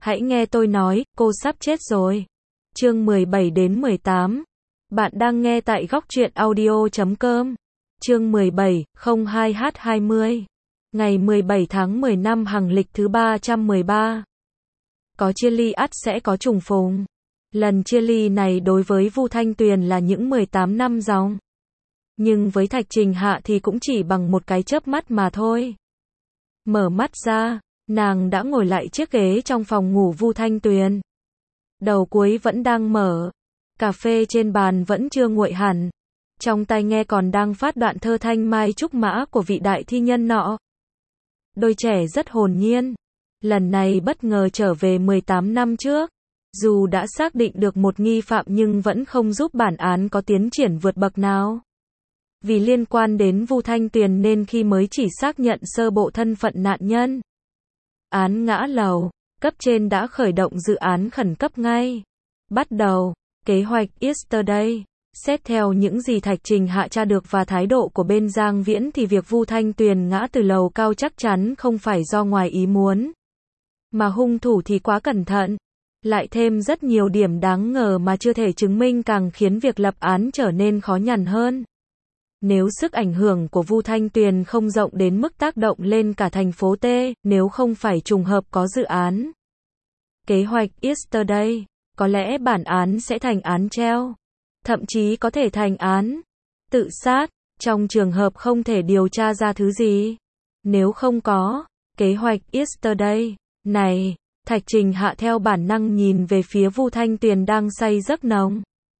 Hãy nghe tôi nói, cô sắp chết rồi. Chương 17 đến 18. Bạn đang nghe tại góc truyện audio.com. Chương 17, 02h20. Ngày 17 tháng 10 năm Hằng lịch thứ 313. Có chia ly ắt sẽ có trùng phùng. Lần chia ly này đối với Vu Thanh Tuyền là những 18 năm dòng. Nhưng với Thạch Trình Hạ thì cũng chỉ bằng một cái chớp mắt mà thôi. Mở mắt ra, nàng đã ngồi lại chiếc ghế trong phòng ngủ Vu Thanh Tuyền. Đầu cuối vẫn đang mở. Cà phê trên bàn vẫn chưa nguội hẳn. Trong tai nghe còn đang phát đoạn thơ thanh mai trúc mã của vị đại thi nhân nọ. Đôi trẻ rất hồn nhiên. Lần này bất ngờ trở về 18 năm trước. Dù đã xác định được một nghi phạm nhưng vẫn không giúp bản án có tiến triển vượt bậc nào. Vì liên quan đến Vu Thanh Tuyền nên khi mới chỉ xác nhận sơ bộ thân phận nạn nhân. Án ngã lầu, cấp trên đã khởi động dự án khẩn cấp ngay. Bắt đầu, kế hoạch Yesterday. Xét theo những gì Thạch Trình Hạ tra được và thái độ của bên Giang Viễn thì việc Vu Thanh Tuyền ngã từ lầu cao chắc chắn không phải do ngoài ý muốn. Mà hung thủ thì quá cẩn thận. Lại thêm rất nhiều điểm đáng ngờ mà chưa thể chứng minh càng khiến việc lập án trở nên khó nhằn hơn. Nếu sức ảnh hưởng của Vu Thanh Tuyền không rộng đến mức tác động lên cả thành phố T, nếu không phải trùng hợp có dự án kế hoạch Yesterday, có lẽ bản án sẽ thành án treo. Thậm chí có thể thành án tự sát, trong trường hợp không thể điều tra ra thứ gì. Nếu không có kế hoạch Yesterday này, Thạch Trình Hạ theo bản năng nhìn về phía Vu Thanh Tuyền đang say giấc nồng.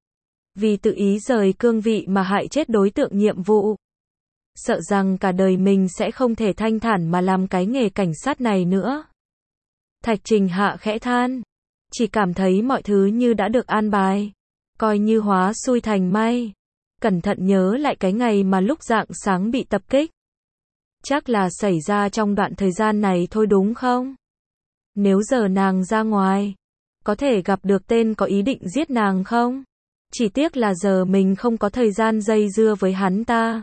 Vì tự ý rời cương vị mà hại chết đối tượng nhiệm vụ. Sợ rằng cả đời mình sẽ không thể thanh thản mà làm cái nghề cảnh sát này nữa. Thạch Trình Hạ khẽ than. Chỉ cảm thấy mọi thứ như đã được an bài. Coi như hóa xui thành may. Cẩn thận nhớ lại cái ngày mà lúc rạng sáng bị tập kích. Chắc là xảy ra trong đoạn thời gian này thôi đúng không? Nếu giờ nàng ra ngoài, có thể gặp được tên có ý định giết nàng không? Chỉ tiếc là giờ mình không có thời gian dây dưa với hắn ta.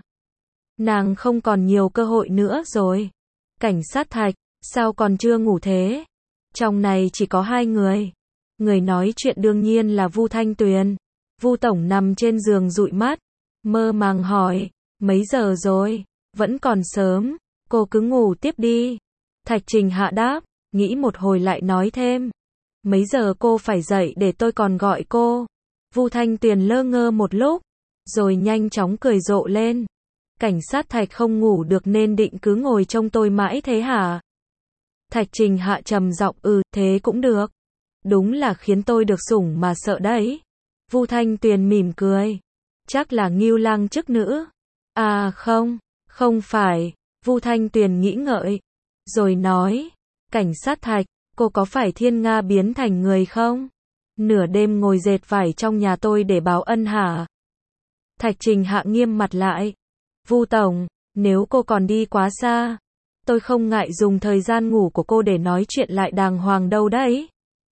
Nàng không còn nhiều cơ hội nữa rồi. Cảnh sát Thạch, sao còn chưa ngủ thế? Trong này chỉ có hai người. Người nói chuyện đương nhiên là Vu Thanh Tuyền. Vu tổng nằm trên giường dụi mắt, mơ màng hỏi, mấy giờ rồi? Vẫn còn sớm, cô cứ ngủ tiếp đi. Thạch Trình Hạ đáp, nghĩ một hồi lại nói thêm. Mấy giờ cô phải dậy để tôi còn gọi cô? Vu Thanh Tuyền lơ ngơ một lúc, rồi nhanh chóng cười rộ lên. Cảnh sát Thạch không ngủ được nên định cứ ngồi trông tôi mãi thế hả? Thạch Trình Hạ trầm giọng, thế cũng được. Đúng là khiến tôi được sủng mà sợ đấy. Vu Thanh Tuyền mỉm cười. Chắc là Ngưu Lang chức nữ. À không phải. Vu Thanh Tuyền nghĩ ngợi. Rồi nói, cảnh sát Thạch, cô có phải Thiên Nga biến thành người không? Nửa đêm ngồi dệt vải trong nhà tôi để báo ân hả? Thạch Trình Hạ nghiêm mặt lại. Vu tổng, nếu cô còn đi quá xa, tôi không ngại dùng thời gian ngủ của cô để nói chuyện lại đàng hoàng đâu đấy.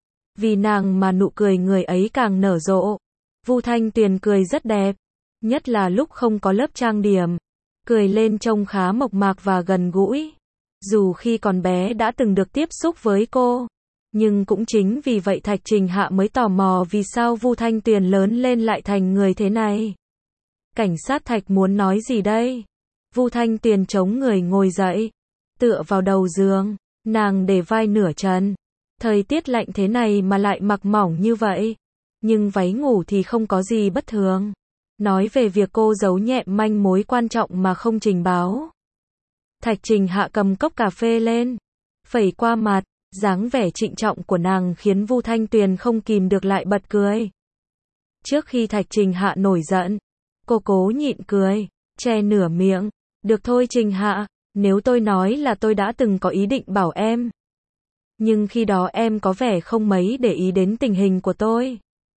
Vì nàng mà nụ cười người ấy càng nở rộ. Vu Thanh Tuyền cười rất đẹp, nhất là lúc không có lớp trang điểm. Cười lên trông khá mộc mạc và gần gũi. Dù khi còn bé đã từng được tiếp xúc với cô, nhưng cũng chính vì vậy Thạch Trình Hạ mới tò mò vì sao Vu Thanh Tuyền lớn lên lại thành người thế này. Cảnh sát Thạch muốn nói gì đây? Vu Thanh Tuyền chống người ngồi dậy, tựa vào đầu giường, nàng để vai nửa trần. Thời tiết lạnh thế này mà lại mặc mỏng như vậy. Nhưng váy ngủ thì không có gì bất thường. Nói về việc cô giấu nhẹm manh mối quan trọng mà không trình báo. Thạch Trình Hạ cầm cốc cà phê lên, phẩy qua mặt, dáng vẻ trịnh trọng của nàng khiến Vu Thanh Tuyền không kìm được lại bật cười. Trước khi Thạch Trình Hạ nổi giận, cô cố nhịn cười, che nửa miệng. Được thôi Trình Hạ, nếu tôi nói là tôi đã từng có ý định bảo em. Nhưng khi đó em có vẻ không mấy để ý đến tình hình của tôi.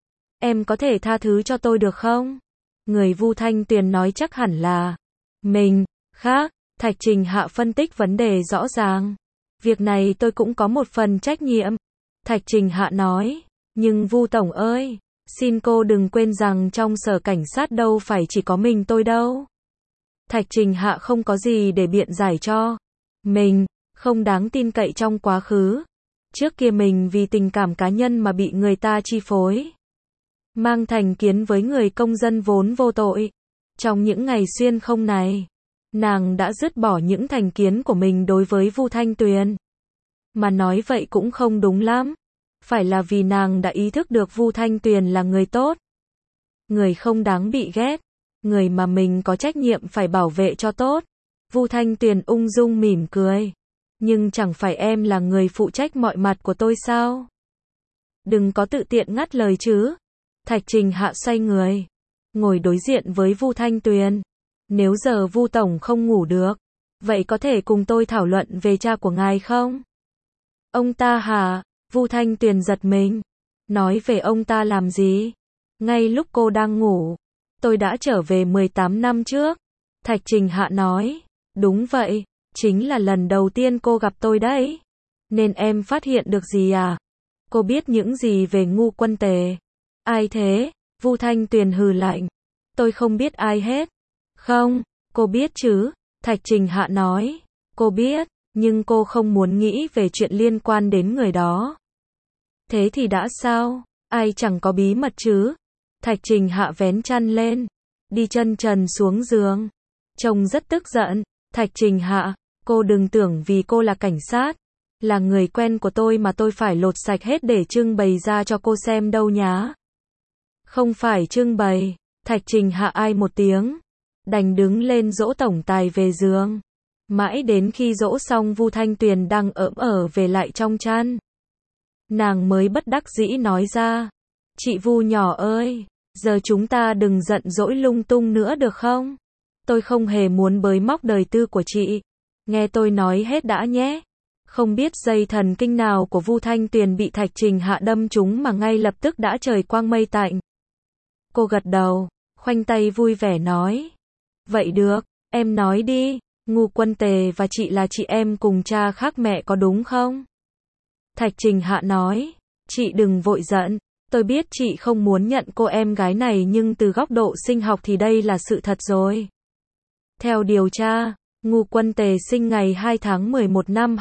Em có thể tha thứ cho tôi được không? Người Vu Thanh Tuyền nói chắc hẳn là mình, khác. Thạch Trình Hạ phân tích vấn đề rõ ràng. Việc này tôi cũng có một phần trách nhiệm. Thạch Trình Hạ nói, nhưng Vu tổng ơi, xin cô đừng quên rằng trong sở cảnh sát đâu phải chỉ có mình tôi đâu. Thạch Trình Hạ không có gì để biện giải cho mình, không đáng tin cậy trong quá khứ. Trước kia mình vì tình cảm cá nhân mà bị người ta chi phối, mang thành kiến với người công dân vốn vô tội. Trong những ngày xuyên không này, nàng đã dứt bỏ những thành kiến của mình đối với Vu Thanh Tuyền. Mà nói vậy cũng không đúng lắm. Phải là vì nàng đã ý thức được Vu Thanh Tuyền là người tốt, người không đáng bị ghét, người mà mình có trách nhiệm phải bảo vệ cho tốt. Vu Thanh Tuyền ung dung mỉm cười. Nhưng chẳng phải em là người phụ trách mọi mặt của tôi sao? Đừng có tự tiện ngắt lời chứ. Thạch Trình Hạ xoay người, ngồi đối diện với Vu Thanh Tuyền. Nếu giờ Vu tổng không ngủ được, vậy có thể cùng tôi thảo luận về cha của ngài không? Ông ta hả? Vu Thanh Tuyền giật mình. Nói về ông ta làm gì? Ngay lúc cô đang ngủ, tôi đã trở về 18 năm trước. Thạch Trình Hạ nói. Đúng vậy, chính là lần đầu tiên cô gặp tôi đấy. Nên em phát hiện được gì à? Cô biết những gì về Ngu Quân Tề? Ai thế? Vu Thanh Tuyền hừ lạnh. Tôi không biết ai hết. Không, cô biết chứ? Thạch Trình Hạ nói. Cô biết, nhưng cô không muốn nghĩ về chuyện liên quan đến người đó. Thế thì đã sao? Ai chẳng có bí mật chứ? Thạch Trình Hạ vén chăn lên, đi chân trần xuống giường. Trông rất tức giận. Thạch Trình Hạ, cô đừng tưởng vì cô là cảnh sát, là người quen của tôi mà tôi phải lột sạch hết để trưng bày ra cho cô xem đâu nhá. Không phải trưng bày. Thạch Trình Hạ ai một tiếng, đành đứng lên dỗ tổng tài về giường. Mãi đến khi dỗ xong Vu Thanh Tuyền đang ỡm ở về lại trong chăn, nàng mới bất đắc dĩ nói ra. Chị Vu nhỏ ơi, giờ chúng ta đừng giận dỗi lung tung nữa được không? Tôi không hề muốn bới móc đời tư của chị. Nghe tôi nói hết đã nhé. Không biết dây thần kinh nào của Vu Thanh Tuyền bị Thạch Trình Hạ đâm trúng mà ngay lập tức đã trời quang mây tạnh. Cô gật đầu, khoanh tay vui vẻ nói. Vậy được, em nói đi, Ngu Quân Tề và chị là chị em cùng cha khác mẹ có đúng không? Thạch Trình Hạ nói. Chị đừng vội giận. Tôi biết chị không muốn nhận cô em gái này nhưng từ góc độ sinh học thì đây là sự thật rồi. Theo điều tra, Ngu Quân Tề sinh ngày 2 tháng 11 năm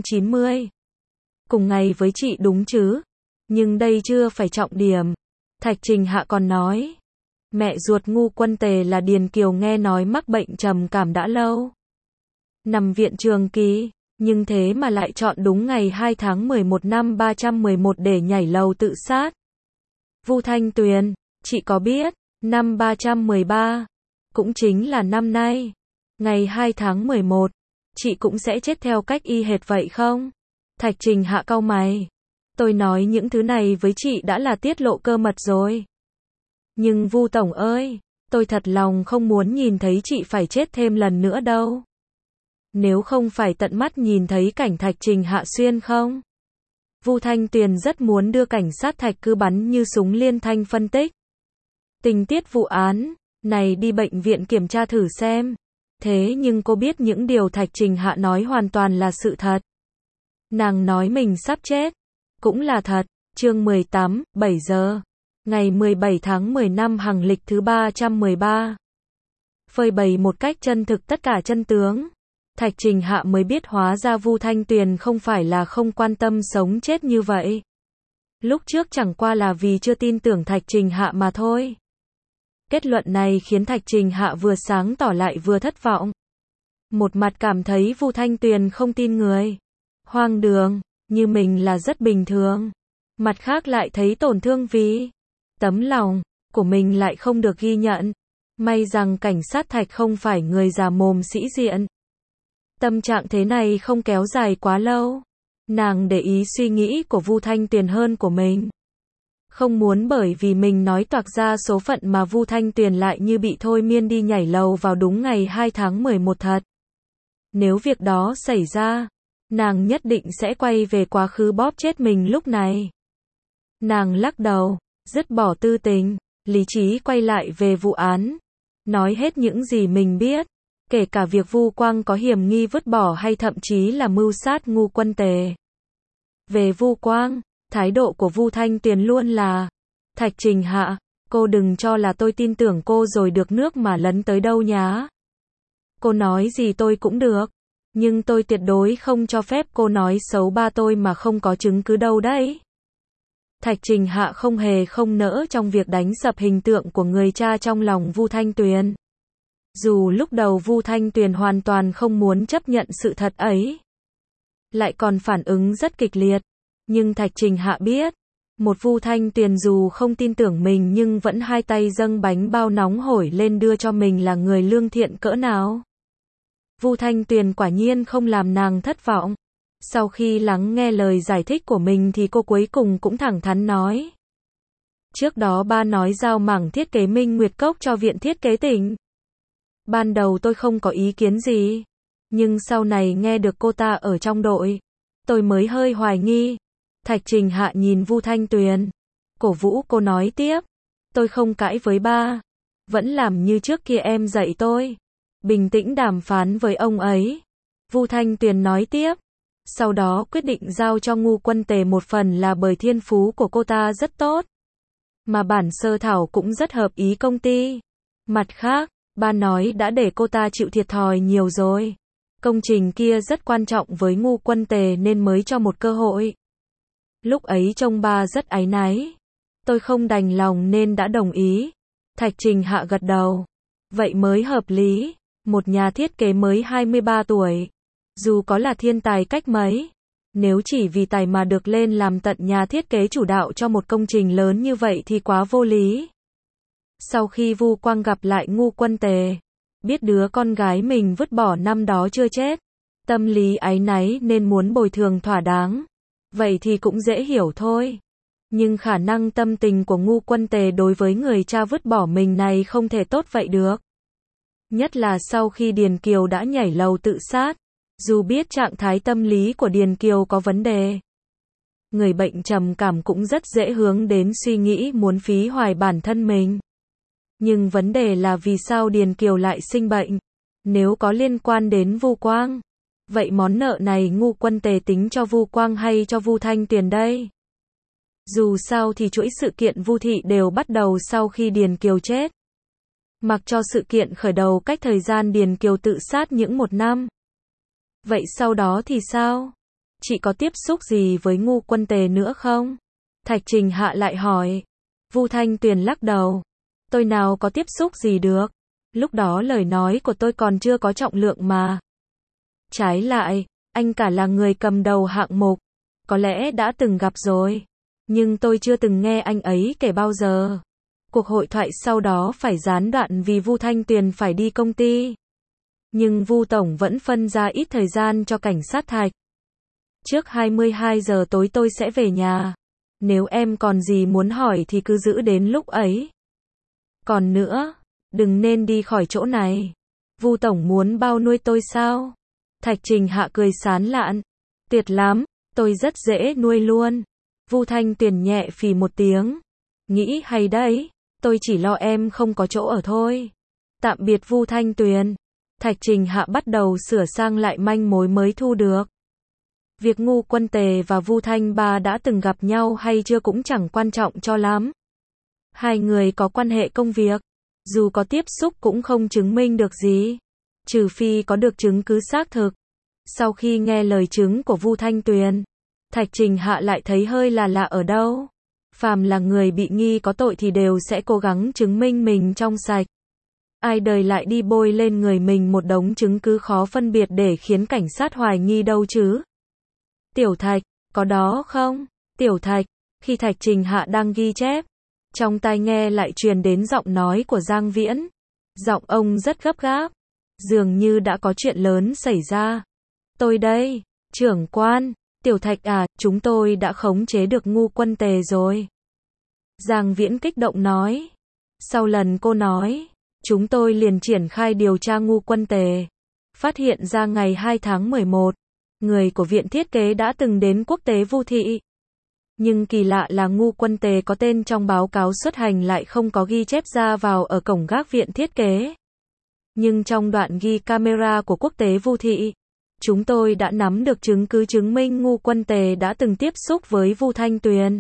290. Cùng ngày với chị đúng chứ? Nhưng đây chưa phải trọng điểm. Thạch Trình Hạ còn nói. Mẹ ruột Ngu Quân Tề là Điền Kiều nghe nói mắc bệnh trầm cảm đã lâu, nằm viện trường kỳ, nhưng thế mà lại chọn đúng ngày 2 tháng 11 năm 311 để nhảy lầu tự sát. Vu Thanh Tuyền, chị có biết, năm 313, cũng chính là năm nay, ngày 2 tháng 11, chị cũng sẽ chết theo cách y hệt vậy không? Thạch Trình Hạ cau mày. Tôi nói những thứ này với chị đã là tiết lộ cơ mật rồi. Nhưng Vu tổng ơi, tôi thật lòng không muốn nhìn thấy chị phải chết thêm lần nữa đâu. Nếu không phải tận mắt nhìn thấy cảnh Thạch Trình Hạ xuyên không? Vu Thanh Tuyền rất muốn đưa cảnh sát Thạch cứ bắn như súng liên thanh phân tích tình tiết vụ án này đi bệnh viện kiểm tra thử xem. Thế nhưng cô biết những điều Thạch Trình Hạ nói hoàn toàn là sự thật. Nàng nói mình sắp chết, cũng là thật. Chương 18, 7 giờ. Ngày 17 tháng 10 năm Hằng Lịch thứ 313. Phơi bày một cách chân thực tất cả chân tướng. Thạch Trình Hạ mới biết hóa ra Vu Thanh Tuyền không phải là không quan tâm sống chết như vậy. Lúc trước chẳng qua là vì chưa tin tưởng Thạch Trình Hạ mà thôi. Kết luận này khiến Thạch Trình Hạ vừa sáng tỏ lại vừa thất vọng. Một mặt cảm thấy Vu Thanh Tuyền không tin người, hoang đường, như mình là rất bình thường. Mặt khác lại thấy tổn thương vì tấm lòng của mình lại không được ghi nhận. May rằng cảnh sát Thạch không phải người già mồm sĩ diện. Tâm trạng thế này không kéo dài quá lâu. Nàng để ý suy nghĩ của Vu Thanh Tuyền hơn của mình. Không muốn bởi vì mình nói toạc ra số phận mà Vu Thanh Tuyền lại như bị thôi miên đi nhảy lầu vào đúng ngày 2 tháng 11 thật. Nếu việc đó xảy ra, nàng nhất định sẽ quay về quá khứ bóp chết mình lúc này. Nàng lắc đầu, dứt bỏ tư tình, lý trí quay lại về vụ án. Nói hết những gì mình biết, kể cả việc Vu Quang có hiểm nghi vứt bỏ hay thậm chí là mưu sát Ngu Quân Tề. Về Vu Quang, thái độ của Vu Thanh Tuyền luôn là, Thạch Trình Hạ, cô đừng cho là tôi tin tưởng cô rồi được nước mà lấn tới đâu nhá. Cô nói gì tôi cũng được, Nhưng tôi tuyệt đối không cho phép cô nói xấu ba tôi mà không có chứng cứ đâu đấy. Thạch Trình Hạ không hề không nỡ trong việc đánh sập hình tượng của người cha trong lòng Vu Thanh Tuyền. Dù lúc đầu Vu Thanh Tuyền hoàn toàn không muốn chấp nhận sự thật ấy, lại còn phản ứng rất kịch liệt, nhưng Thạch Trình Hạ biết, một Vu Thanh Tuyền dù không tin tưởng mình nhưng vẫn hai tay dâng bánh bao nóng hổi lên đưa cho mình là người lương thiện cỡ nào. Vu Thanh Tuyền quả nhiên không làm nàng thất vọng. Sau khi lắng nghe lời giải thích của mình thì cô cuối cùng cũng thẳng thắn nói. Trước đó ba nói giao mảng thiết kế Minh Nguyệt Cốc cho viện thiết kế tỉnh. Ban đầu tôi không có ý kiến gì. Nhưng sau này nghe được cô ta ở trong đội, tôi mới hơi hoài nghi. Thạch Trình Hạ nhìn Vu Thanh Tuyền, cổ vũ cô nói tiếp. Tôi không cãi với ba. Vẫn làm như trước kia em dạy tôi. Bình tĩnh đàm phán với ông ấy. Vu Thanh Tuyền nói tiếp. Sau đó quyết định giao cho Ngu Quân Tề một phần là bởi thiên phú của cô ta rất tốt. Mà bản sơ thảo cũng rất hợp ý công ty. Mặt khác, ba nói đã để cô ta chịu thiệt thòi nhiều rồi. Công trình kia rất quan trọng với Ngu Quân Tề nên mới cho một cơ hội. Lúc ấy trông ba rất áy náy. Tôi không đành lòng nên đã đồng ý. Thạch Trình Hạ gật đầu. Vậy mới hợp lý. Một nhà thiết kế mới 23 tuổi. Dù có là thiên tài cách mấy, nếu chỉ vì tài mà được lên làm tận nhà thiết kế chủ đạo cho một công trình lớn như vậy thì quá vô lý. Sau khi Vu Quang gặp lại Ngu Quân Tề, biết đứa con gái mình vứt bỏ năm đó chưa chết, tâm lý áy náy nên muốn bồi thường thỏa đáng. Vậy thì cũng dễ hiểu thôi. Nhưng khả năng tâm tình của Ngu Quân Tề đối với người cha vứt bỏ mình này không thể tốt vậy được. Nhất là sau khi Điền Kiều đã nhảy lầu tự sát. Dù biết trạng thái tâm lý của Điền Kiều có vấn đề, người bệnh trầm cảm cũng rất dễ hướng đến suy nghĩ muốn phí hoài bản thân mình. Nhưng vấn đề là vì sao Điền Kiều lại sinh bệnh? Nếu có liên quan đến Vu Quang, vậy món nợ này Ngu Quân Tề tính cho Vu Quang hay cho Vu Thanh Tuyền đây? Dù sao thì chuỗi sự kiện Vu thị đều bắt đầu sau khi Điền Kiều chết. Mặc cho sự kiện khởi đầu cách thời gian Điền Kiều tự sát những 1 năm. Vậy sau đó thì sao? Chị có tiếp xúc gì với Ngu Quân Tề nữa không? Thạch Trình Hạ lại hỏi. Vu Thanh Tuyền lắc đầu. Tôi nào có tiếp xúc gì được. Lúc đó lời nói của tôi còn chưa có trọng lượng mà. Trái lại, anh cả là người cầm đầu hạng mục. Có lẽ đã từng gặp rồi. Nhưng tôi chưa từng nghe anh ấy kể bao giờ. Cuộc hội thoại sau đó phải gián đoạn vì Vu Thanh Tuyền phải đi công ty. Nhưng Vu Tổng vẫn phân ra ít thời gian cho cảnh sát Thạch. Trước 22 giờ tối tôi sẽ về nhà. Nếu em còn gì muốn hỏi thì cứ giữ đến lúc ấy. Còn nữa, đừng nên đi khỏi chỗ này. Vu Tổng muốn bao nuôi tôi sao? Thạch Trình Hạ cười sán lạn. Tuyệt lắm, tôi rất dễ nuôi luôn. Vu Thanh Tuyền nhẹ phì một tiếng. Nghĩ hay đấy, tôi chỉ lo em không có chỗ ở thôi. Tạm biệt Vu Thanh Tuyền. Thạch Trình Hạ bắt đầu sửa sang lại manh mối mới thu được. Việc Ngu Quân Tề và Vu Thanh Ba đã từng gặp nhau hay chưa cũng chẳng quan trọng cho lắm. Hai người có quan hệ công việc, dù có tiếp xúc cũng không chứng minh được gì, trừ phi có được chứng cứ xác thực. Sau khi nghe lời chứng của Vu Thanh Tuyền, Thạch Trình Hạ lại thấy hơi là lạ ở đâu. Phàm là người bị nghi có tội thì đều sẽ cố gắng chứng minh mình trong sạch. Ai đời lại đi bôi lên người mình một đống chứng cứ khó phân biệt để khiến cảnh sát hoài nghi đâu chứ? Tiểu Thạch, có đó không? Tiểu Thạch, khi Thạch Trình Hạ đang ghi chép, trong tai nghe lại truyền đến giọng nói của Giang Viễn. Giọng ông rất gấp gáp, dường như đã có chuyện lớn xảy ra. Tôi đây, trưởng quan, Tiểu Thạch à, chúng tôi đã khống chế được Ngu Quân Tề rồi. Giang Viễn kích động nói. Sau lần cô nói, chúng tôi liền triển khai điều tra Ngu Quân Tề. Phát hiện ra ngày 2 tháng 11, người của viện thiết kế đã từng đến quốc tế Vu thị. Nhưng kỳ lạ là Ngu Quân Tề có tên trong báo cáo xuất hành lại không có ghi chép ra vào ở cổng gác viện thiết kế. Nhưng trong đoạn ghi camera của quốc tế Vu thị, chúng tôi đã nắm được chứng cứ chứng minh Ngu Quân Tề đã từng tiếp xúc với Vu Thanh Tuyền.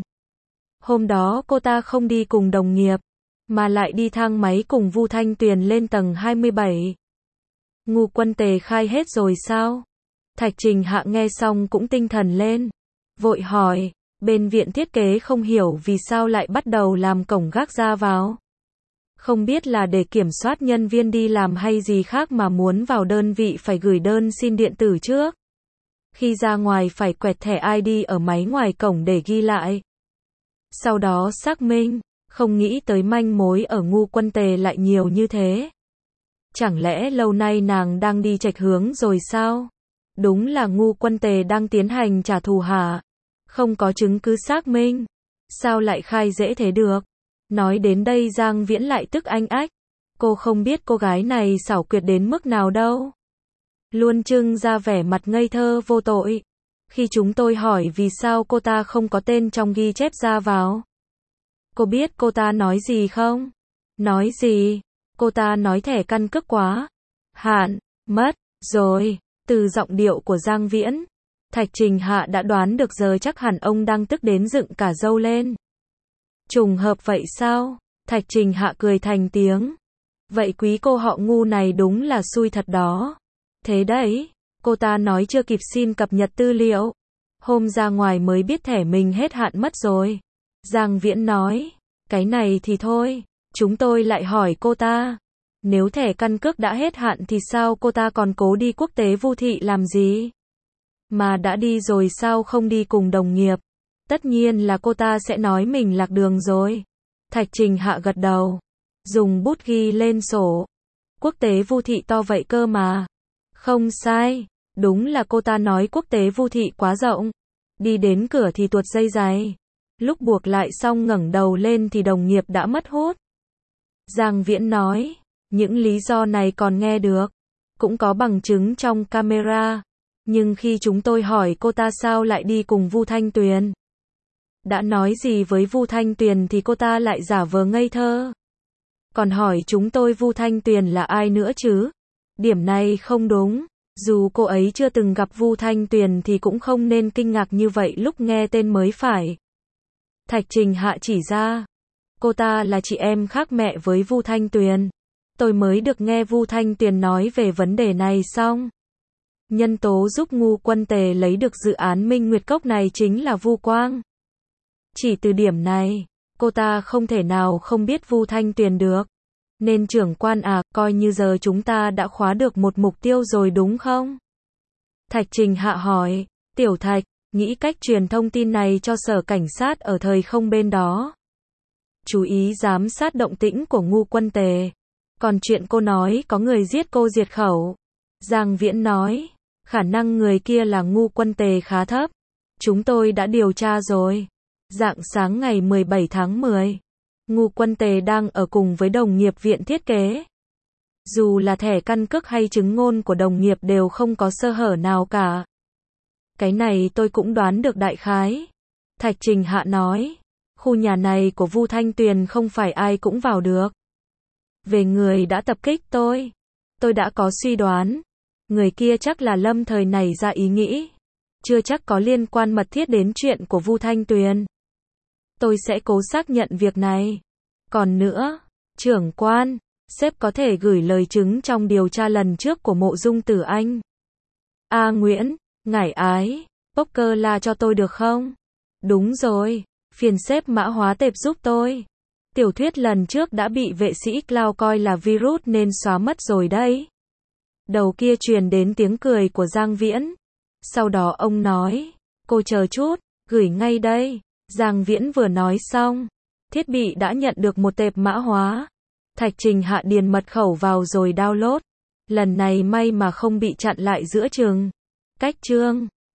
Hôm đó cô ta không đi cùng đồng nghiệp, mà lại đi thang máy cùng Vu Thanh Tuyền lên tầng 27. Ngu Quân Tề khai hết rồi sao? Thạch Trình Hạ nghe xong cũng tinh thần lên. Vội hỏi, bên viện thiết kế không hiểu vì sao lại bắt đầu làm cổng gác ra vào. Không biết là để kiểm soát nhân viên đi làm hay gì khác mà muốn vào đơn vị phải gửi đơn xin điện tử trước. Khi ra ngoài phải quẹt thẻ ID ở máy ngoài cổng để ghi lại. Sau đó xác minh, không nghĩ tới manh mối ở Ngu Quân Tề lại nhiều như thế. Chẳng lẽ lâu nay nàng đang đi chệch hướng rồi sao? Đúng là Ngu Quân Tề đang tiến hành trả thù hả? Không có chứng cứ xác minh. Sao lại khai dễ thế được? Nói đến đây Giang Viễn lại tức anh ách. Cô không biết cô gái này xảo quyệt đến mức nào đâu. Luôn trưng ra vẻ mặt ngây thơ vô tội. Khi chúng tôi hỏi vì sao cô ta không có tên trong ghi chép ra vào. Cô biết cô ta nói gì không? Nói gì? Cô ta nói thẻ căn cước quá hạn mất rồi. Từ giọng điệu của Giang Viễn, Thạch Trình Hạ đã đoán được giờ chắc hẳn ông đang tức đến dựng cả râu lên. Trùng hợp vậy sao? Thạch Trình Hạ cười thành tiếng. Vậy quý cô họ Ngu này đúng là xui thật đó. Thế đấy, cô ta nói chưa kịp xin cập nhật tư liệu. Hôm ra ngoài mới biết thẻ mình hết hạn mất rồi. Giang Viễn nói, cái này thì thôi, chúng tôi lại hỏi cô ta. Nếu thẻ căn cước đã hết hạn thì sao cô ta còn cố đi quốc tế Vu Thị làm gì? Mà đã đi rồi sao không đi cùng đồng nghiệp? Tất nhiên là cô ta sẽ nói mình lạc đường rồi. Thạch Trình Hạ gật đầu, dùng bút ghi lên sổ. Quốc tế Vu Thị to vậy cơ mà. Không sai, đúng là cô ta nói quốc tế Vu Thị quá rộng. Đi đến cửa thì tuột dây giày. Lúc buộc lại xong ngẩng đầu lên thì đồng nghiệp đã mất hút. Giang Viễn nói, những lý do này còn nghe được. Cũng có bằng chứng trong camera. Nhưng khi chúng tôi hỏi cô ta sao lại đi cùng Vu Thanh Tuyền. Đã nói gì với Vu Thanh Tuyền thì cô ta lại giả vờ ngây thơ. Còn hỏi chúng tôi Vu Thanh Tuyền là ai nữa chứ? Điểm này không đúng. Dù cô ấy chưa từng gặp Vu Thanh Tuyền thì cũng không nên kinh ngạc như vậy lúc nghe tên mới phải. Thạch Trình Hạ chỉ ra, cô ta là chị em khác mẹ với Vu Thanh Tuyền. Tôi mới được nghe Vu Thanh Tuyền nói về vấn đề này xong. Nhân tố giúp Ngu Quân Tề lấy được dự án Minh Nguyệt Cốc này chính là Vu Quang. Chỉ từ điểm này, cô ta không thể nào không biết Vu Thanh Tuyền được. Nên trưởng quan à, coi như giờ chúng ta đã khóa được một mục tiêu rồi đúng không? Thạch Trình Hạ hỏi, Tiểu Thạch, nghĩ cách truyền thông tin này cho sở cảnh sát ở thời không bên đó. Chú ý giám sát động tĩnh của Ngu Quân Tề. Còn chuyện cô nói có người giết cô diệt khẩu. Giang Viễn nói, khả năng người kia là Ngu Quân Tề khá thấp. Chúng tôi đã điều tra rồi. Rạng sáng ngày 17 tháng 10, Ngu Quân Tề đang ở cùng với đồng nghiệp viện thiết kế. Dù là thẻ căn cước hay chứng ngôn của đồng nghiệp đều không có sơ hở nào cả. Cái này tôi cũng đoán được đại khái. Thạch Trình Hạ nói, khu nhà này của Vu Thanh Tuyền không phải ai cũng vào được. Về người đã tập kích tôi đã có suy đoán. Người kia chắc là lâm thời nảy ra ý nghĩ. Chưa chắc có liên quan mật thiết đến chuyện của Vu Thanh Tuyền. Tôi sẽ cố xác nhận việc này. Còn nữa, trưởng quan, sếp có thể gửi lời chứng trong điều tra lần trước của Mộ Dung Tử Anh. A Nguyễn, ngải ái, poker la cho tôi được không? Đúng rồi, phiền sếp mã hóa tệp giúp tôi. Tiểu thuyết lần trước đã bị vệ sĩ Cloud coi là virus nên xóa mất rồi đấy. Đầu kia truyền đến tiếng cười của Giang Viễn. Sau đó ông nói, cô chờ chút, gửi ngay đây. Giang Viễn vừa nói xong, thiết bị đã nhận được một tệp mã hóa. Thạch Trình Hạ điền mật khẩu vào rồi download. Lần này may mà không bị chặn lại giữa chừng. Cách chương